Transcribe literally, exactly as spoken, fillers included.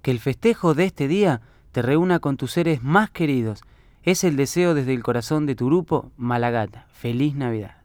Que el festejo de este día te reúna con tus seres más queridos. Es el deseo desde el corazón de tu grupo Malagata. Feliz Navidad.